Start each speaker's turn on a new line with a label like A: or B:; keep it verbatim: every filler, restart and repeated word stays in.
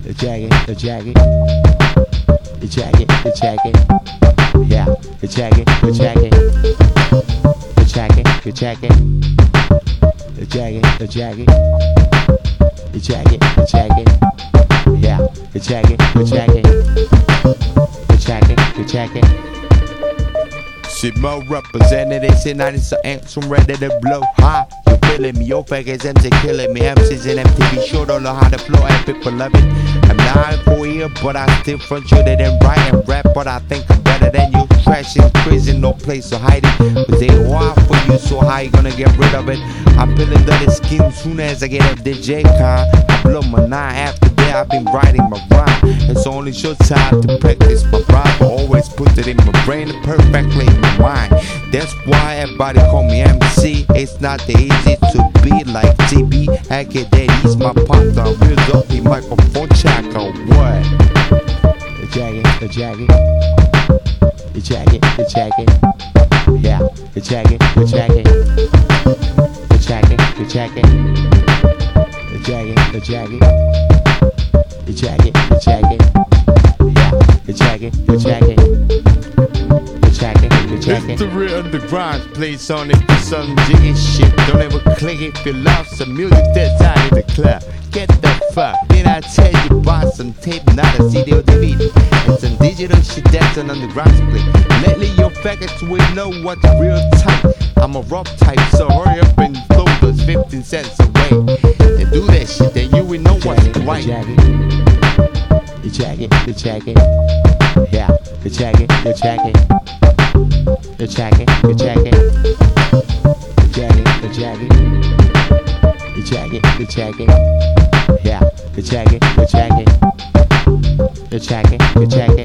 A: the jacket, the jacket, the jacket, the jacket, yeah, the jacket, the jacket, the jacket, the jacket, the jacket, the jacket, the jacket, the jacket, yeah, the jacket, the jacket, the jacket, the jacket. Simo representatives in ninety amps, I'm ready to blow high. You feeling me? Your faggots M C killing me. M Cs and M T V sure don't know how to flow and people love it. I'm nine for here, but I still front you they didn't write and rap, but I think I'm better than you. Trash in prison, no place to hide it. But they wild for you, so how you gonna get rid of it? I'm peeling dirty skin soon as I get up the J car. I blow my nine after that, I've been writing my rhyme. It's only short time to practice my rhyme, but always put it in my brain perfectly in my mind. That's why everybody call me M C. It's not that easy to be like T B. I get that he's my partner. Real dopey microphone check or what? The jacket, the jacket, the jacket, the jacket, yeah, the jacket, the jacket, the jacket, the jacket, the jacket, the jacket, the jacket, the jacket, yeah, the jacket, the jacket, the jacket, the jacket. It's the real underground place on it for some jiggy shit. Don't ever click if you love some music that's out of the club. Get the fuck, did I tell you about some tape, not a C D or D V D? It's some digital shit that's an underground split. Lately your faggots will know what's real type. I'm a rough type, so hurry up and throw those fifteen cents away. And do that shit, then you will know what's right. The jacket, the jacket, yeah, the jacket, the jacket, the jacket, the jacket, the jacket, the jacket, the jacket, the jacket, yeah, the jacket, the jacket, the jacket, the jacket.